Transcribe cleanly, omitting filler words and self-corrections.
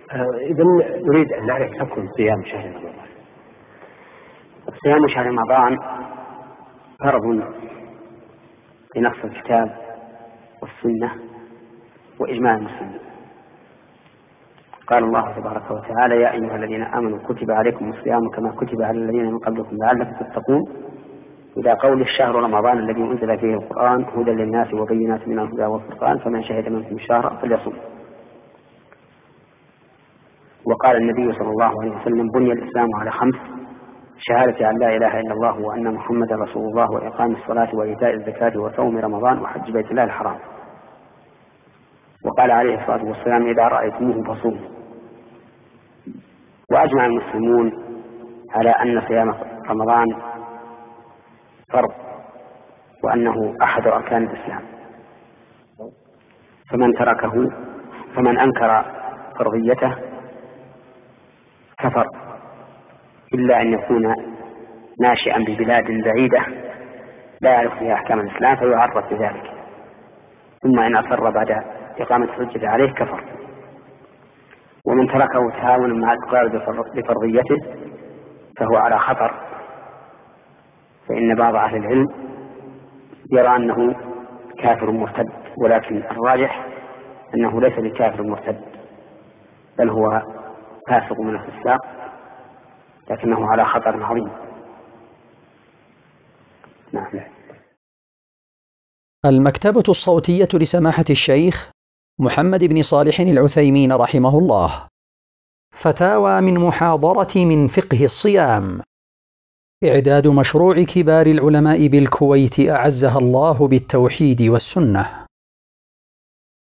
إذا نريد أن نعرف حكم صيام شهر رمضان. صيام شهر رمضان فرض بنص الكتاب والسنة وإجماع المسلمين. قال الله تبارك وتعالى: يا أيها الذين آمنوا كتب عليكم الصيام كما كتب على الذين من قبلكم لعلكم تتقون، إلى قول الشهر رمضان الذي أنزل فيه القرآن هدى للناس وبينات من الهدى والفرقان فمن شهد منكم الشهر فليصم. وقال النبي صلى الله عليه وسلم: بني الإسلام على 5: شهادة أن لا إله إلا الله وأن محمدا رسول الله وإقام الصلاة وإيتاء الزكاة وصوم رمضان وحج بيت الله الحرام. وقال عليه الصلاة والسلام: إذا رأيتموه فصوموا. وأجمع المسلمون على أن صيام رمضان فرض وأنه أحد أركان الإسلام، فمن أنكر فرضيته كفر، إلا أن يكون ناشئا ببلاد بعيدة لا يعرف فيها أحكام الإسلام فيعرف بذلك، ثم إن أصر بعد إقامة الحجة عليه كفر. ومن تركه تهاونا مع الإقرار بفرضيته فهو على خطر، فإن بعض أهل العلم يرى أنه كافر مرتد، ولكن الراجح أنه ليس بكافر مرتد، بل هو فاسق من الفساق، لكنه على خطر عظيم. نعم. المكتبة الصوتية لسماحة الشيخ محمد بن صالح العثيمين رحمه الله. فتاوى من محاضرة من فقه الصيام. إعداد مشروع كبار العلماء بالكويت أعزها الله بالتوحيد والسنة.